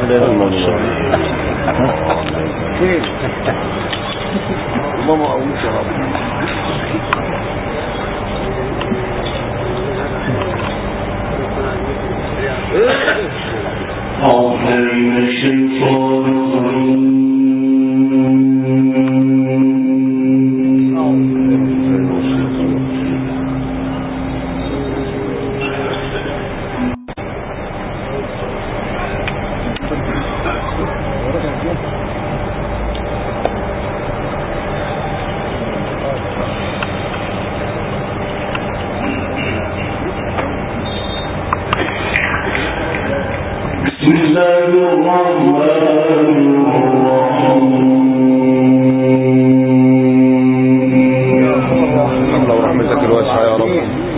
ماما أقولش يا رب. أعوذ من الشيطان الرجيم. بسم الله الرحمن الرحيم. الله ورحمتك الواسعة يا رب.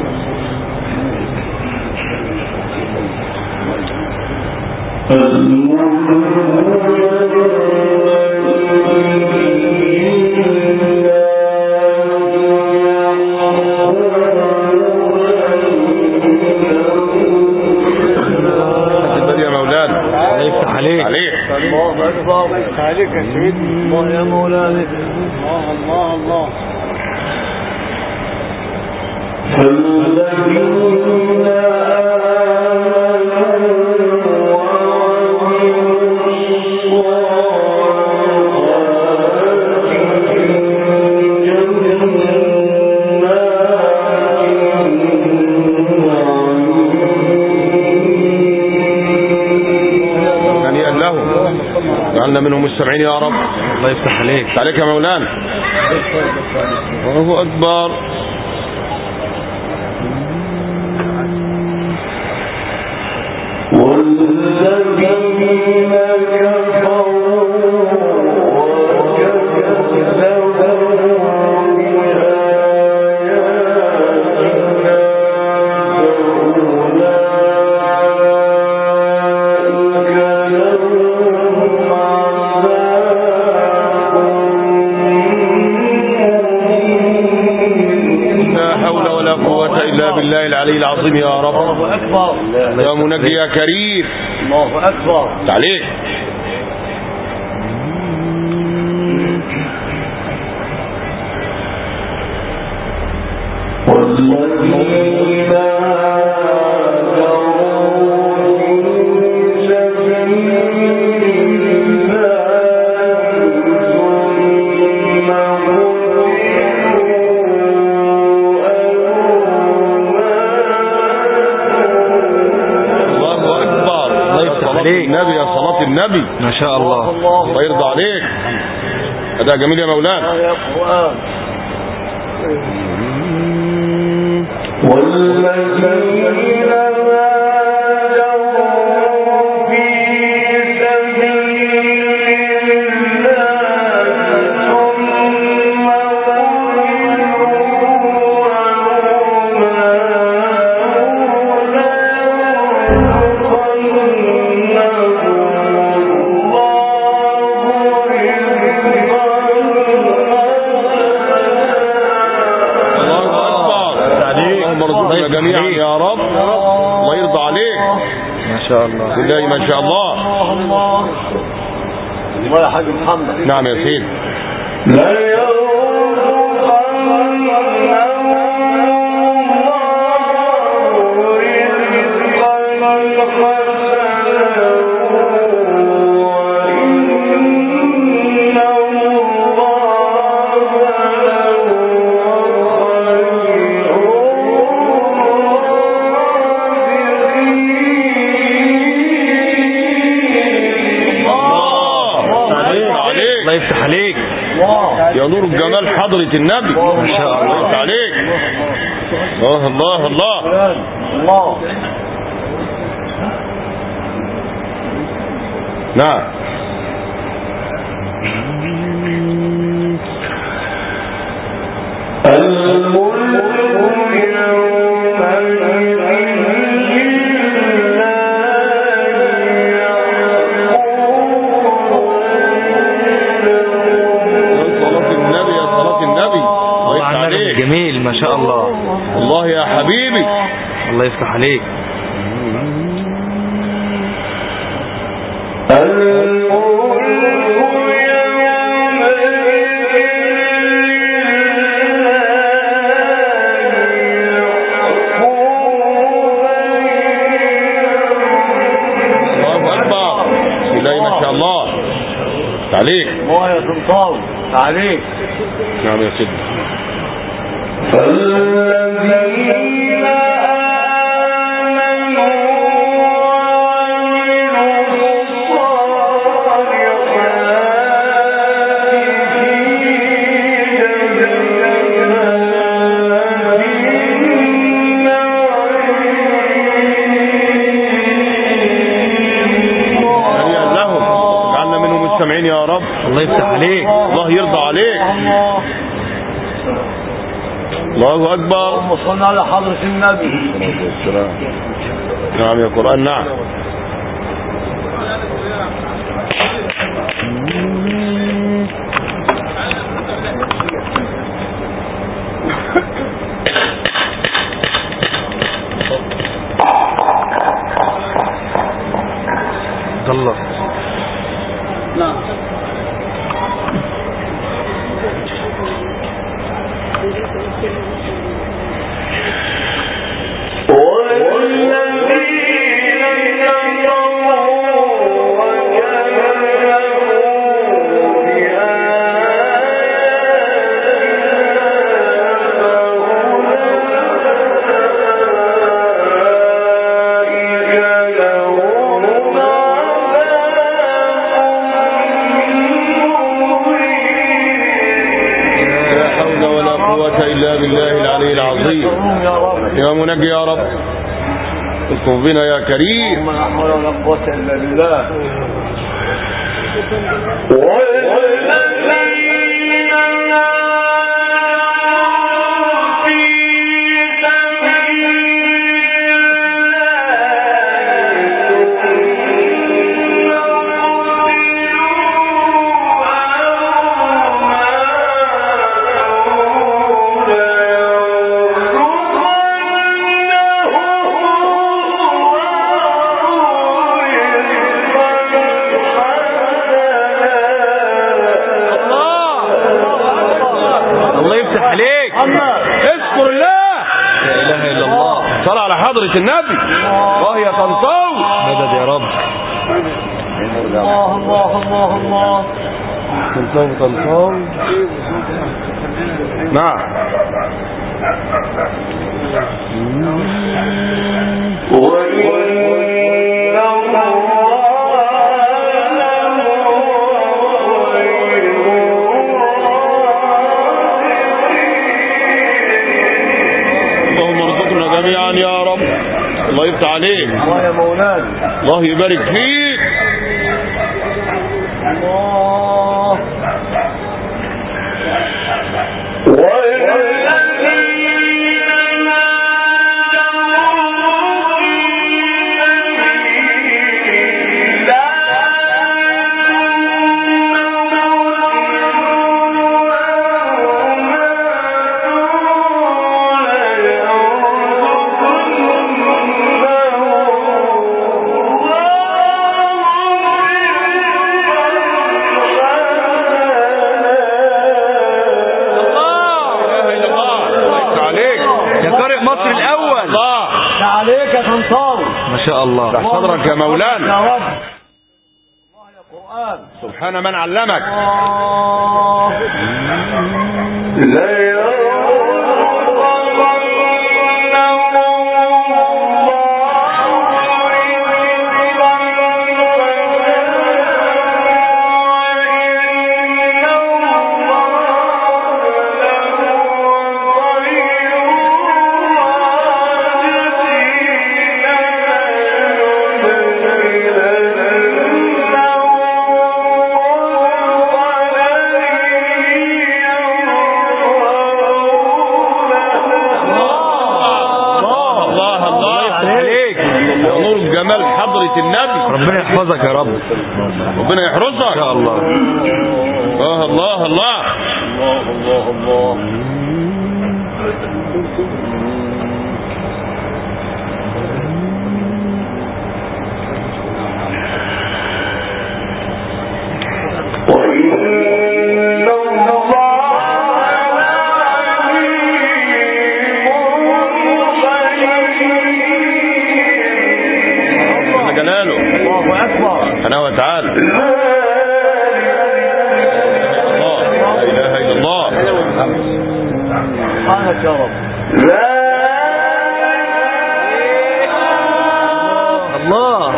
عليك يا سيدي. الله يا مولانا. الله الله الله. فالذين منهم السبعين يا رب. الله يفتح عليك. عليك يا مولانا. الله أكبر. والذين كفروا بالله العلي العظيم يا رب. الله أكبر. يا منجي يا كريم. الله أكبر. عليك. والذين النبي يا صلاة النبي. ما شاء الله. الله يرضى عليك. أداء جميل يا مولانا. والذين جميعا يا رب. الله يرضى عليك. ما شاء الله. بالله ما شاء الله. الله يا حاج محمد. نعم يا سيدي. لا يا نور الجمال حضرة النبي. ما شاء الله عليك. الله الله الله الله. نعم. جميل ما شاء الله. الله يا حبيبي. الله يفتح عليك. عليك. الله يا سلطان عليك. نعم يا سيدي. فالذين يا رب. الله يفتح عليك. الله يرضى عليك. الله أكبر. اللهم صل على حضرة النبي. نعم يا قرآن. نعم. الله. نعم. يا منجي يا رب اطلب بنا يا كريم. لا حول ولا قوة إلا بالله. اذكر الله. لا اله الا الله. صل على حضرة النبي. الله يا طنطاوي. مدد يا رب. الله الله الله الله. طنطاوي. نعم. جميعا يا رب. الله يفتح عليك. الله يا مولانا. الله يبارك فيك. الله. عليك يا طنطاوي. ما شاء الله. افتح صدرك يا مولانا. يا رب. الله يا قرآن. سبحان من علمك. النبي. ربنا يحفظك يا رب. ربنا يحرسك ان شاء الله. الله الله الله الله الله الله. سبحانه وتعالى. سبحانك يا رب. الله.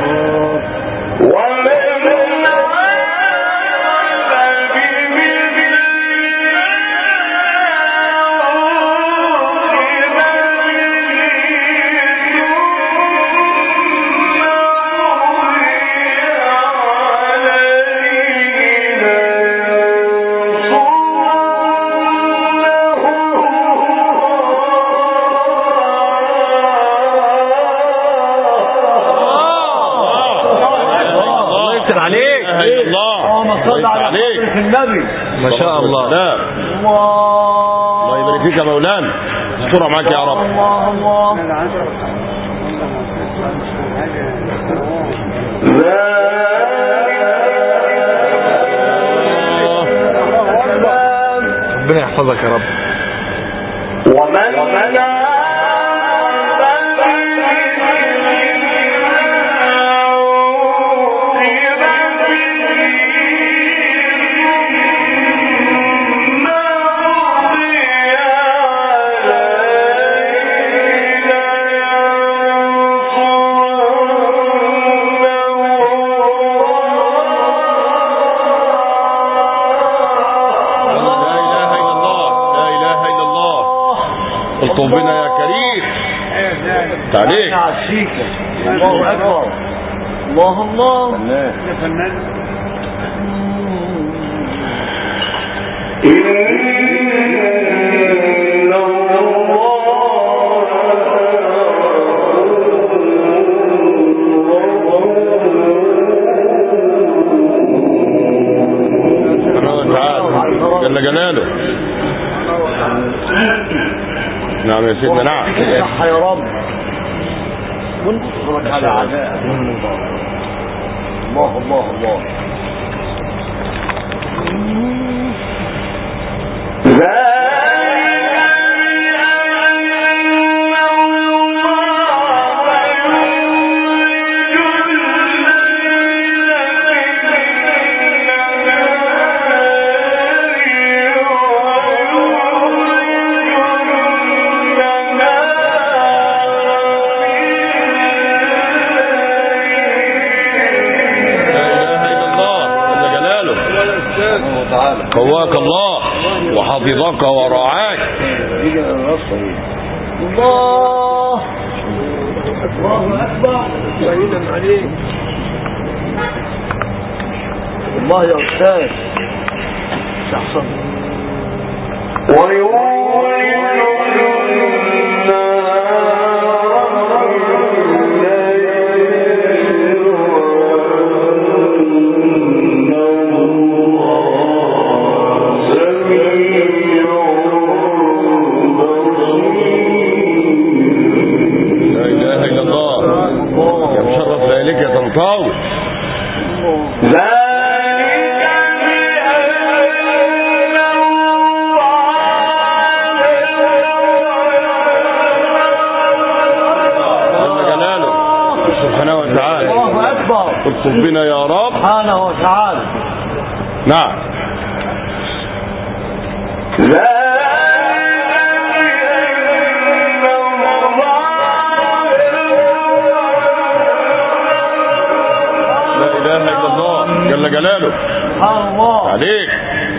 النبي ما شاء الله. لا الله يبارك فيك يا مولانا. استرها معاك يا رب. الله الله. ربنا يحفظك يا رب. اطلب بنا يا كريم. تعليق. الله اكبر. الله الله يا فنان. جل جلاله. نعم يا سيدنا. نعم صح يا رب. وانصرك على اعدائك. الله الله الله. قواك الله وحفظك ورعاك. الله الله اكبر. بعيدا عليك الله يا استاذ. شخصا اطلب بنا يا رب سبحانه وتعالى. نعم. لا اله الا الله جل جلاله. سبحان الله عليك.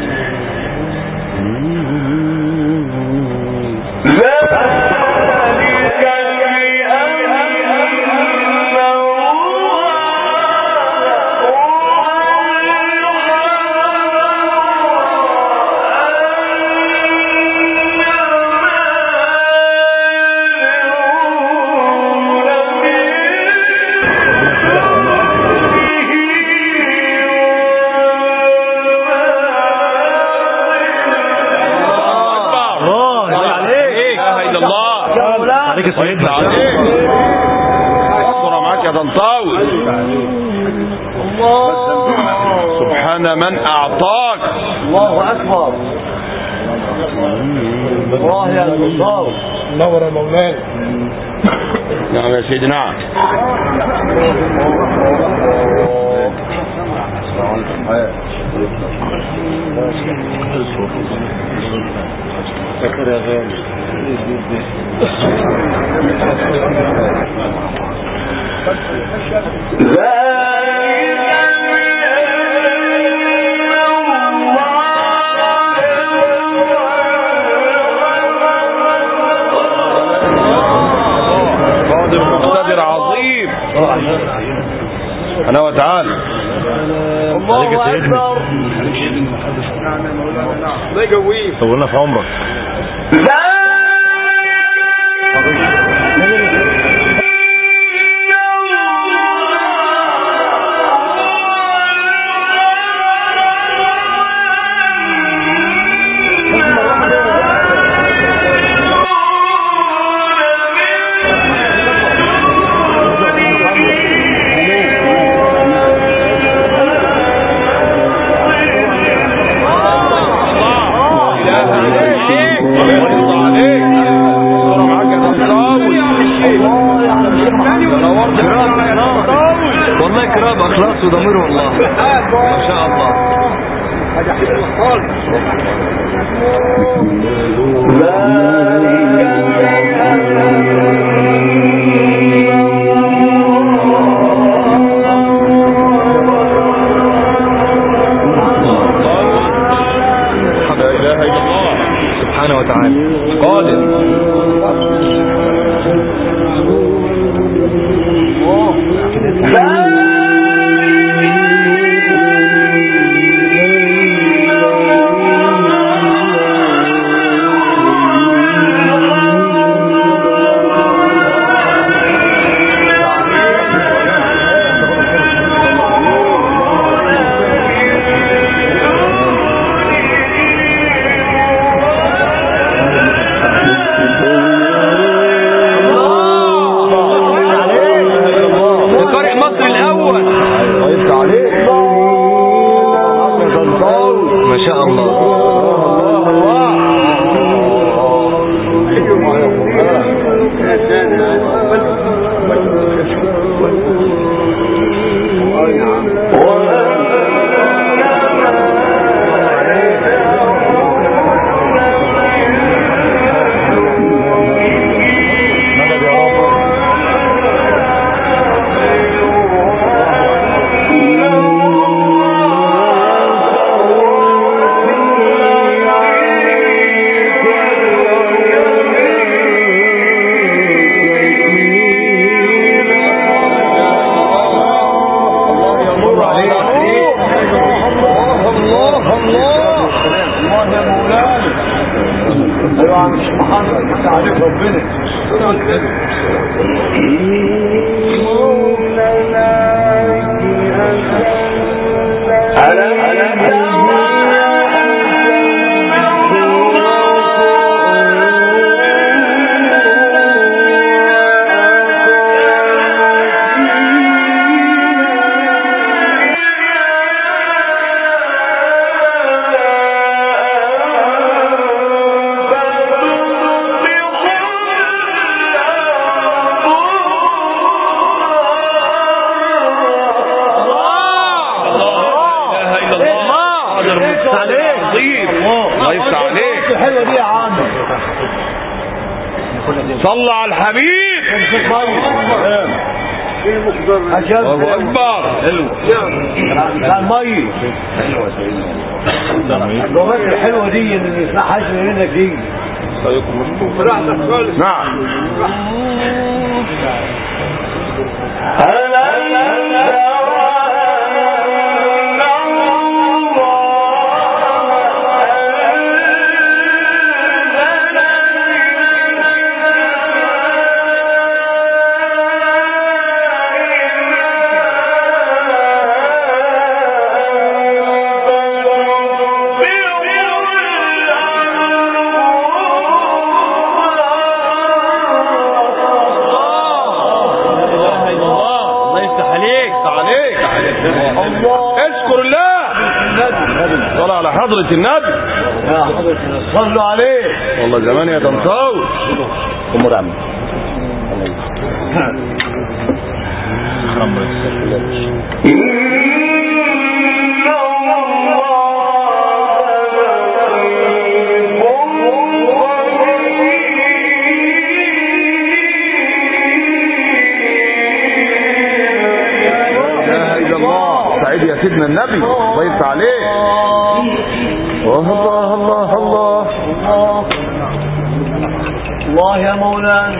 اصبر معاك يا طنطاوي. سبحان من اعطاك. الله اكبر. الله يا المصاب. نور يا مولانا. نعم يا سيدي. نعم. يا غالي. قادر مقتدر عظيم أنا وتعالى. الله أكبر. الله يقويك طولنا في عمرك. والله كرام اخلاص وضمير والله ما شاء الله. حاجه حلوه خالص. لا اله الا الله سبحانه وتعالى قادر. صلى على الحبيب. الله اكبر. المي اللغات الحلوه دي اللي نسمعهاش منك دي. نعم. اذكر الله. صلى على حضرة النبي. صلوا عليه. والله زمان يا تنصاوي. امور عم. عيد يا سيدنا النبي الله يفتح عليك. الله الله الله الله يا مولانا.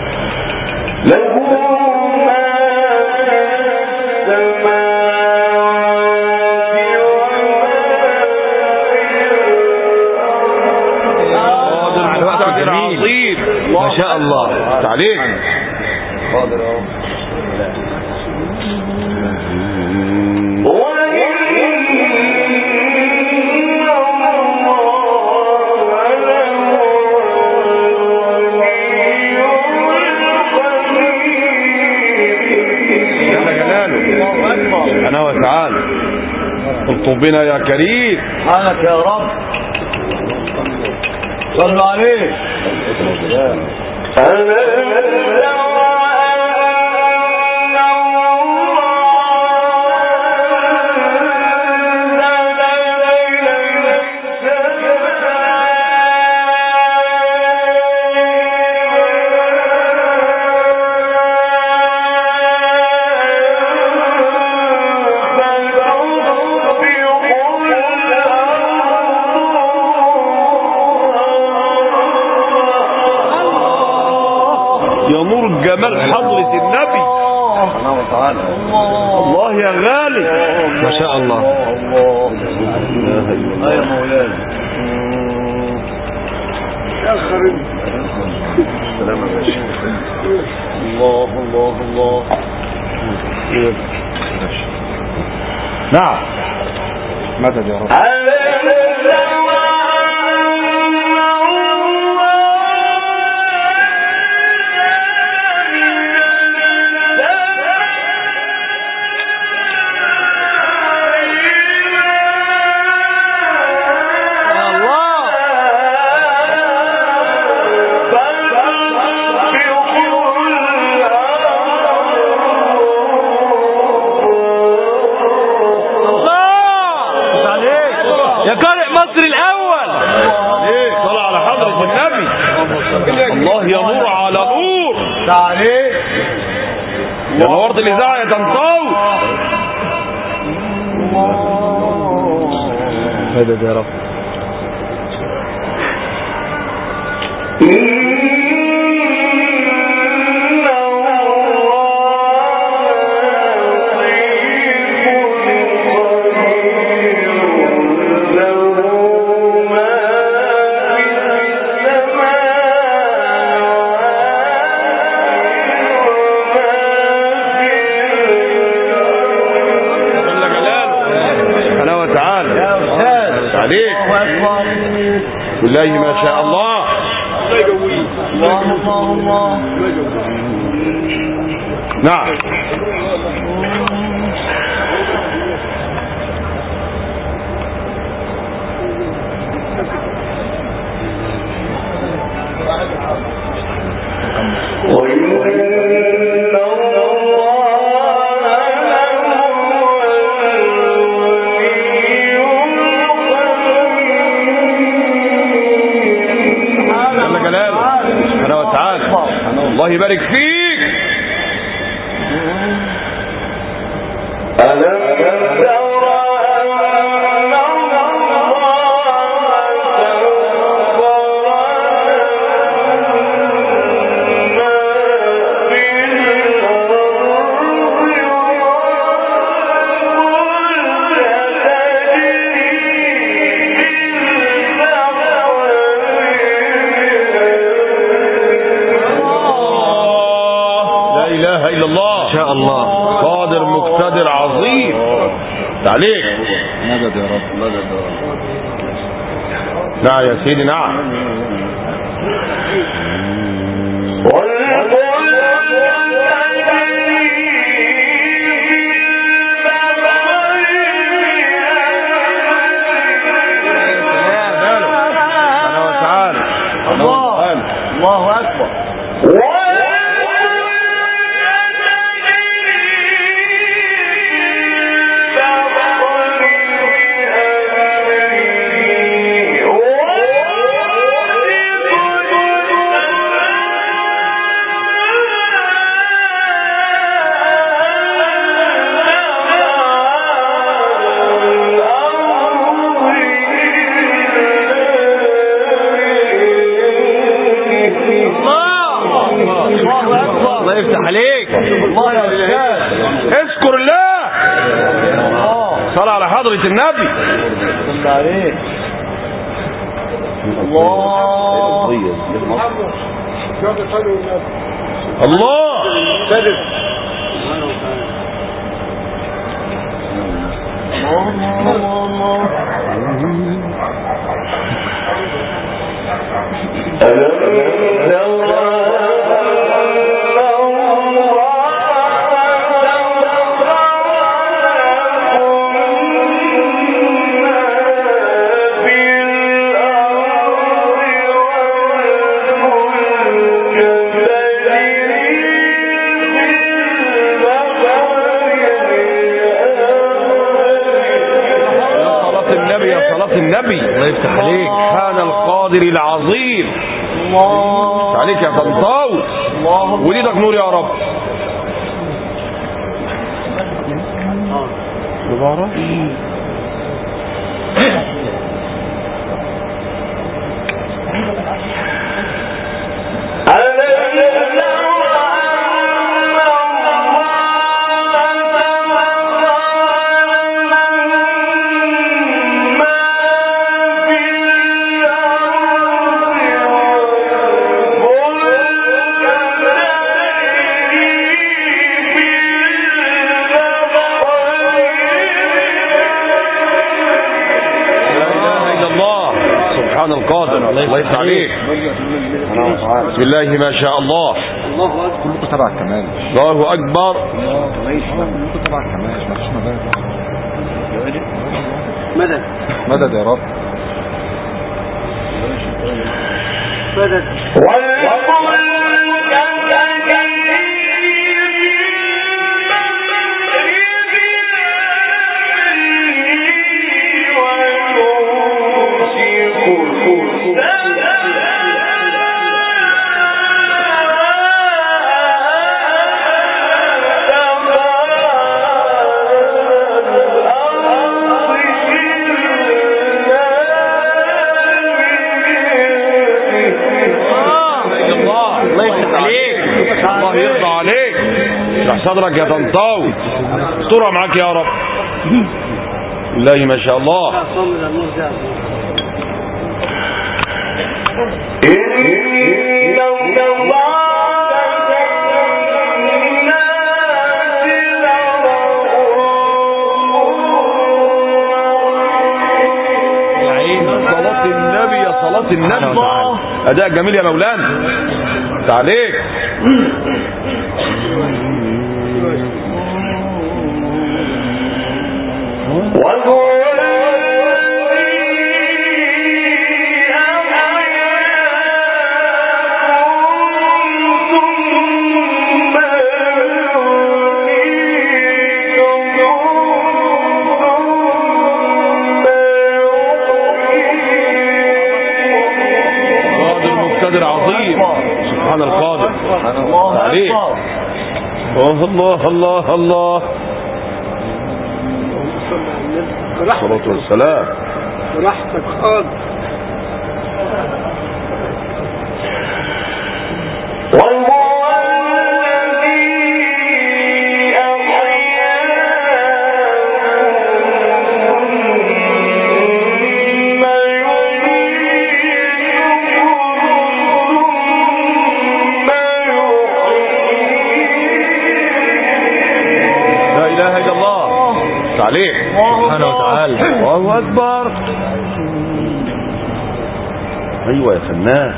قادر عظيم ما شاء الله عليك. قادر اهو. أنا وتعالى اطلب بنا يا كريم. سبحانك يا رب. صلوا عليه. جمال حضرة النبي. الله يا غالي ما شاء الله. الله يا مولانا يا خريب. سلام يا باشا. الله الله الله. نعم مدد يا رب. الله يا نور على نور. تعالي يا نورت الإذاعة يا تنطوي. مدد يا رب. بالله ما شاء الله. الله الله. نعم الله يبارك فيك. قادر مقتدر عظيم عليك. مدد يا رب. مدد يا رب. نعم يا سيدي نعم. الله أكبر. حضرة النبي. صلى عليه. الله الله النبي. الله يفتح عليك. سبحان القادر العظيم. الله عليك يا طنطاوي. وليدك نور يا رب. مبارك. القادر. الله يفتح عليك. بسم الله ما شاء الله. الله اكبر. كلكم تبع الكمال. الله اكبر. كلكم تبع الكمال. ما فيش مدد. مدد يا رب. مدد. صدرك يا طنطاوي. استرها معاك يا رب. بالله ما شاء الله. صلاة النبي يا صلاة النبي. أداء جميل يا مولانا. تعليق. عظيم. سبحان القادر. عليك. الله الله الله. الصلاة والسلام. براحتك خالص. عليك سبحانه وتعالى. الله أكبر. أيوة يا فنان.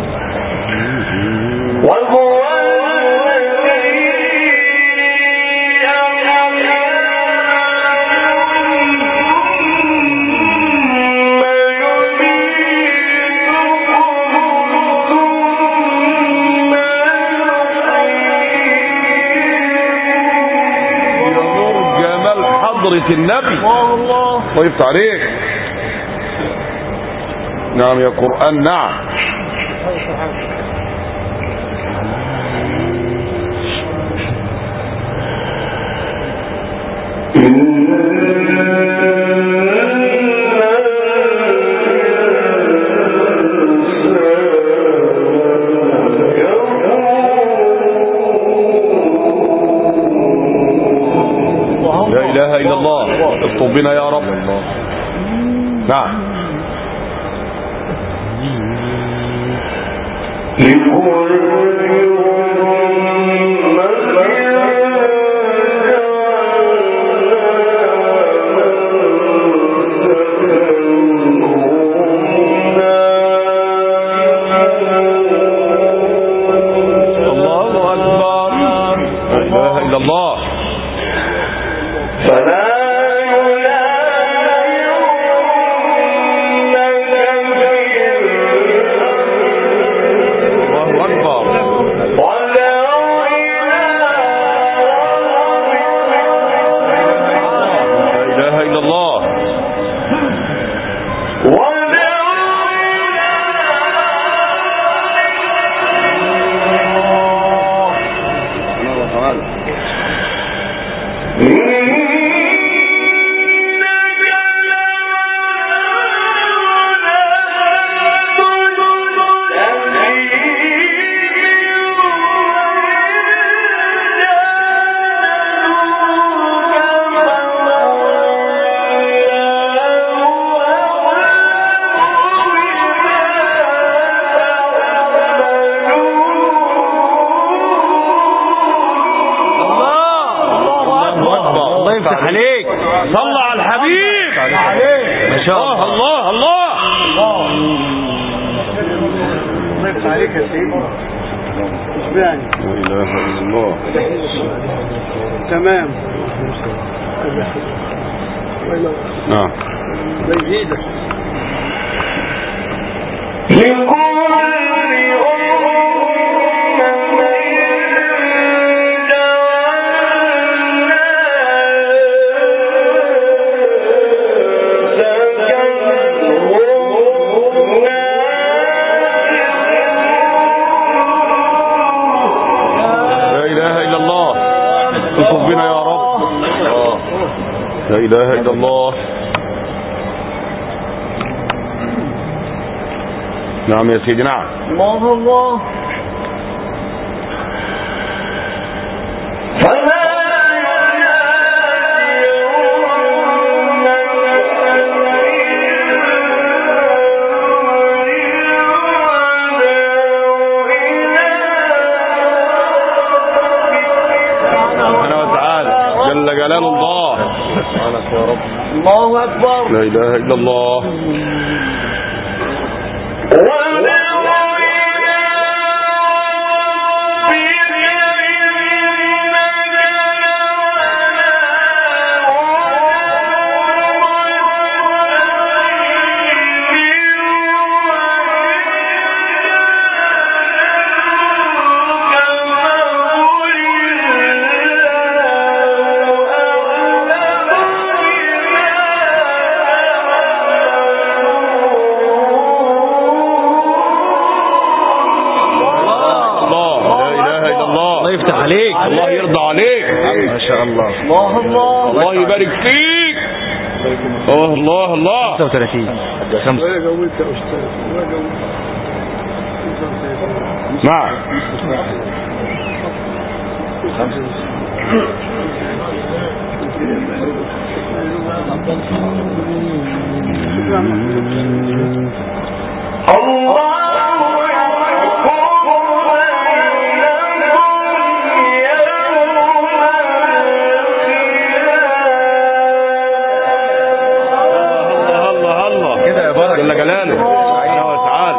النبي. الله يفتح عليك. نعم يا قرآن. نعم. لا إله إلا الله. اكتب بنا يا رب. نعم. تمام. نعم. بيزيدك. لا إله إلا الله. نعم يا سيدي. نعم. الله الله. سبحانه وتعالى جل جلال الله. يا رب. الله أكبر. لا إله إلا الله. الله يرضى عليك. ما شاء الله. الله الله. الله يبارك فيك. الله الله. 35. نعم. جل جلاله سبحانه وتعالى.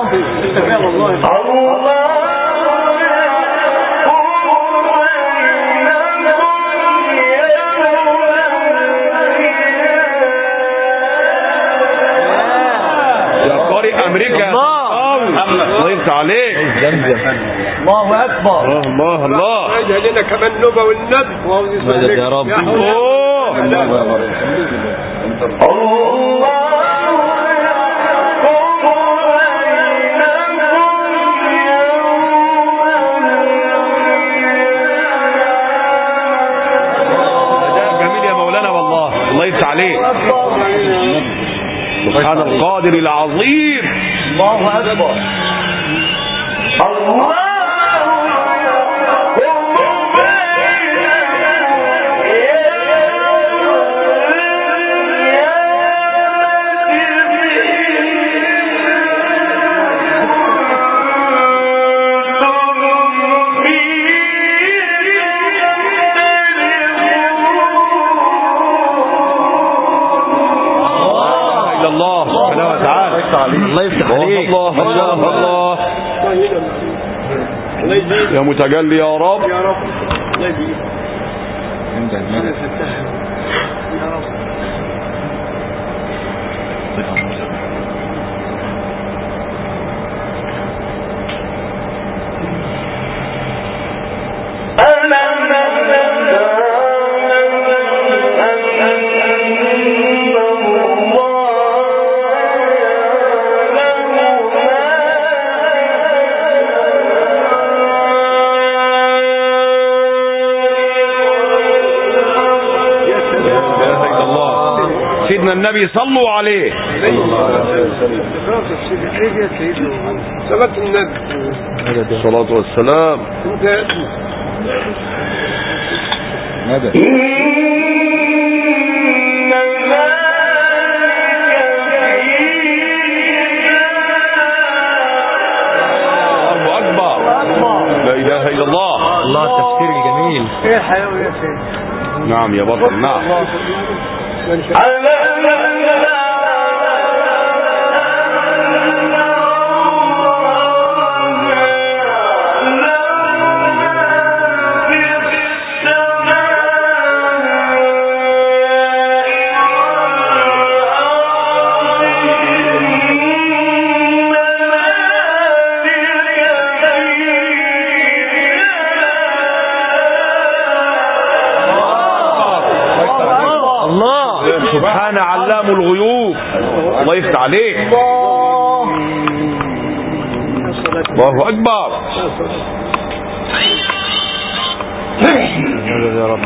يا قارئ أمريكا الله يفتح عليك. الله أكبر. الله الله. اجعل لنا كمان نوبة والنبي. مدد يا رب. الله يفتح عليك. سبحان القادر العظيم. الله أكبر. الله. إلا الله سبحانه وتعالى. الله يفتح عليك. الله ما شاء الله. يا متجلي يا رب. يا رب الله يجزيك. أنا فتحها يا رب. سيدنا النبي صلوا عليه. صلاة النبي الصلاة والسلام. الله أكبر. لا إله إلا الله. الله التفسير الجميل. يا حيوي يا سيدي. نعم يا بطل. نعم. سبحان علام الغيوب. الله يفتح عليك. الله أكبر. يا رب.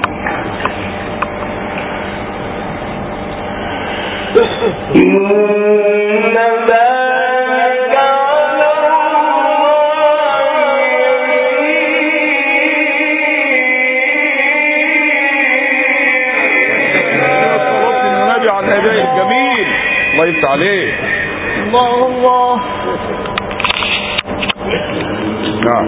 الجميل. الله يفتح عليه. الله الله. نعم.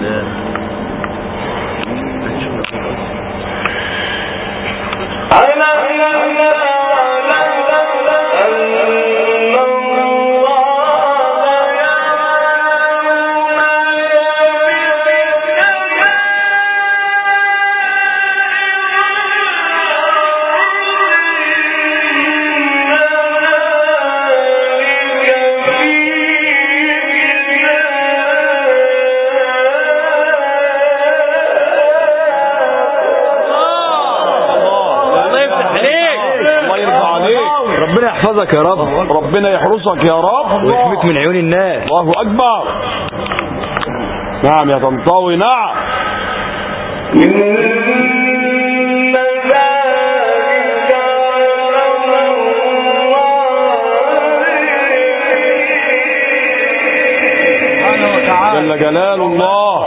ربنا يحفظك يا رب. ربنا يحرسك يا رب ويحميك من عيون الناس. الله أكبر. نعم يا طنطاوي. نعم. جل جلال الله.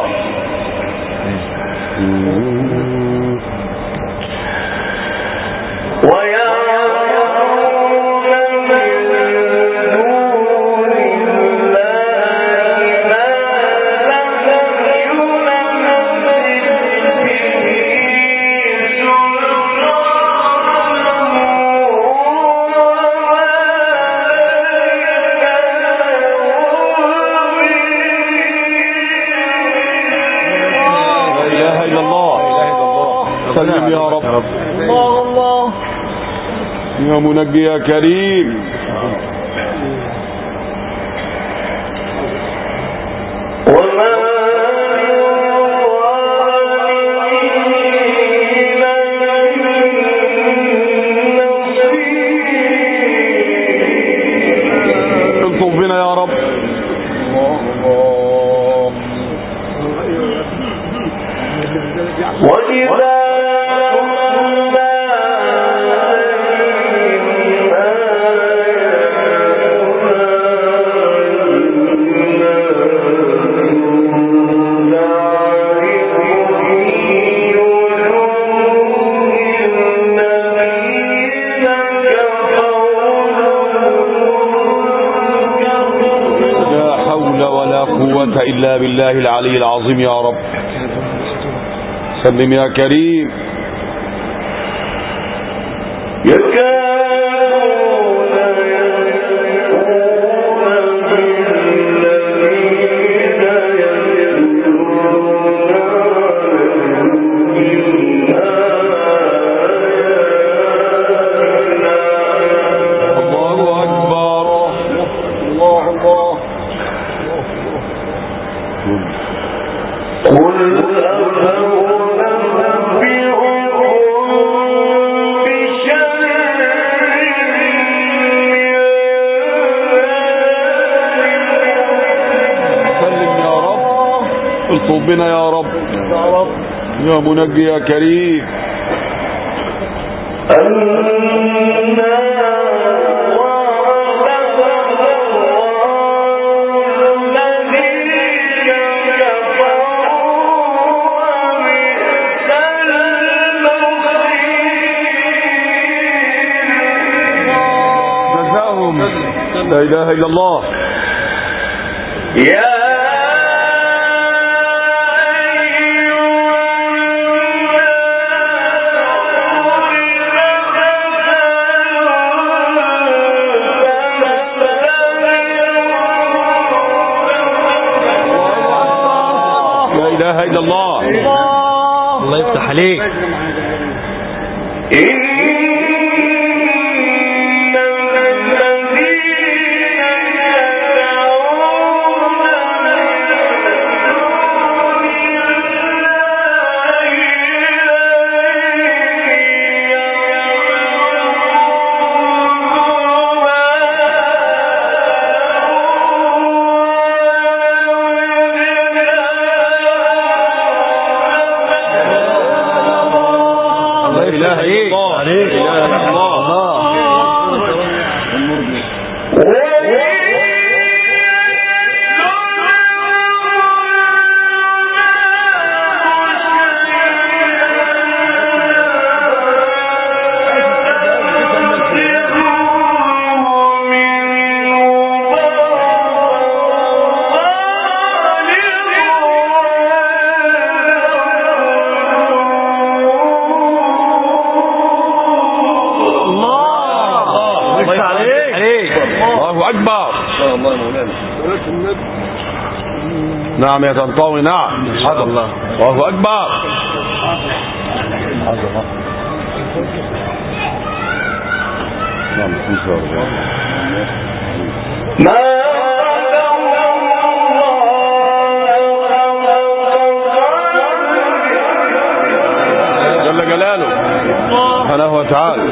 سلم يا رب. الله الله. يا منجي يا كريم. الطف بنا يا رب. وإذا إلا بالله العلي العظيم يا رب. سلم يا كريم. يكادون طب بنا يا رب يا منجي يا كريم. جزاهم لا إله إلا الله. لا إله إلا الله. الله يفتح عليك. نعم يا طنطاوي. نعم سبحان الله. الله أكبر. جل جلاله سبحانه وتعالى.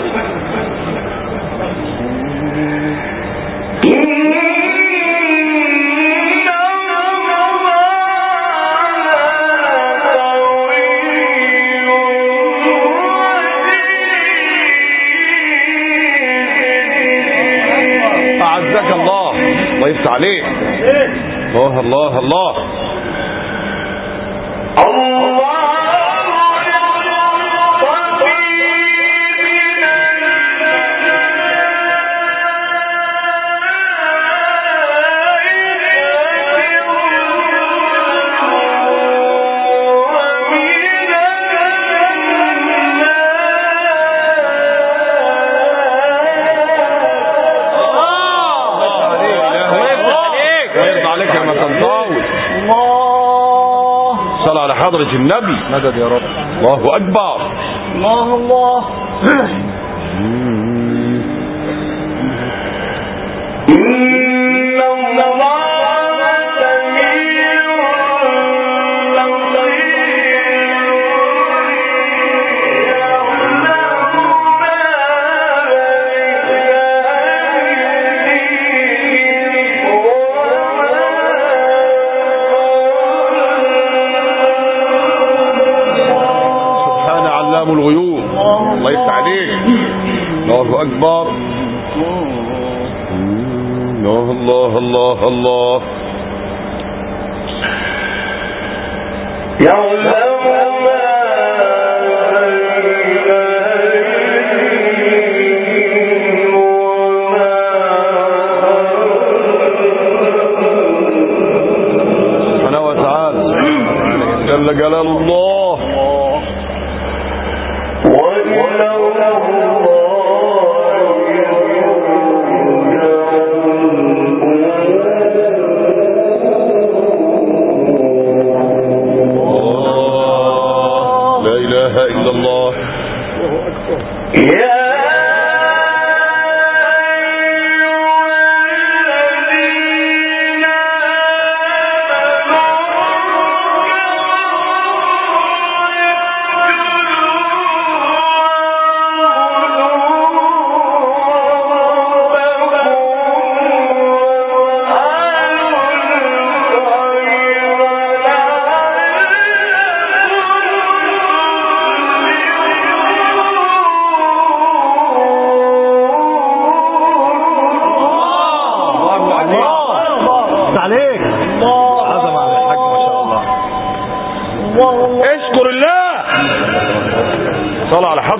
الله يفتح عليك. الله الله الله. على حضرة النبي. مدد يا رب. الله أكبر. الله الله. الغيوب. الله يفتح عليك. الله أكبر. الله الله الله الله. سبحانه وتعالى جل جلال الله.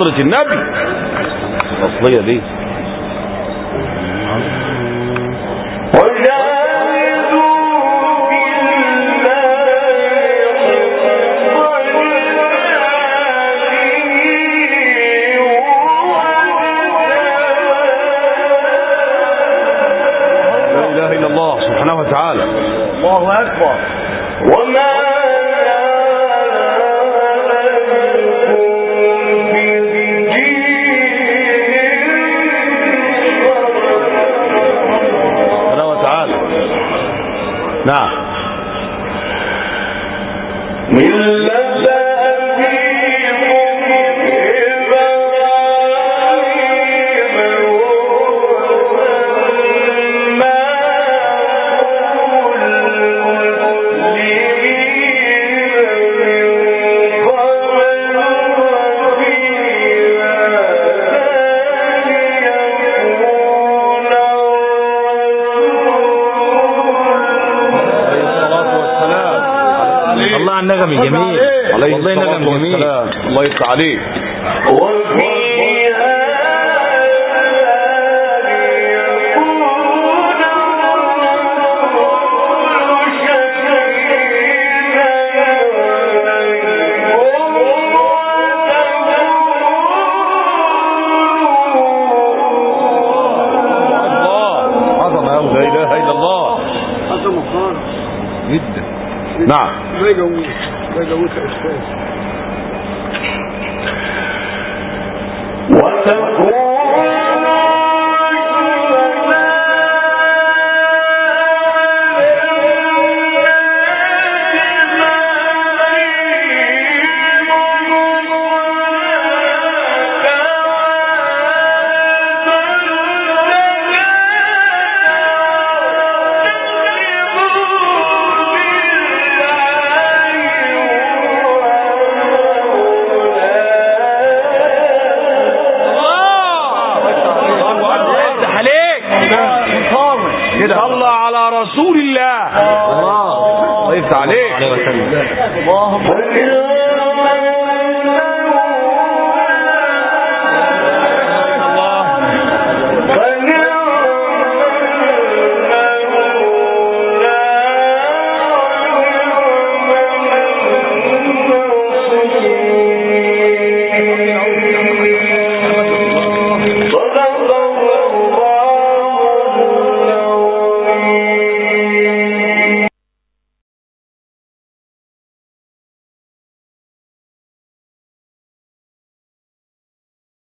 حضرة النبي الأصلية دي. لا إله إلا الله سبحانه وتعالى. الله أكبر. وما نعم نغم جميل. والله نغم جميل. الله يفتح عليك. لا إله إلا الله. جدا. نعم. ما يجوز أستاذ. صلى على رسول الله. الله يفتح عليك. اللهم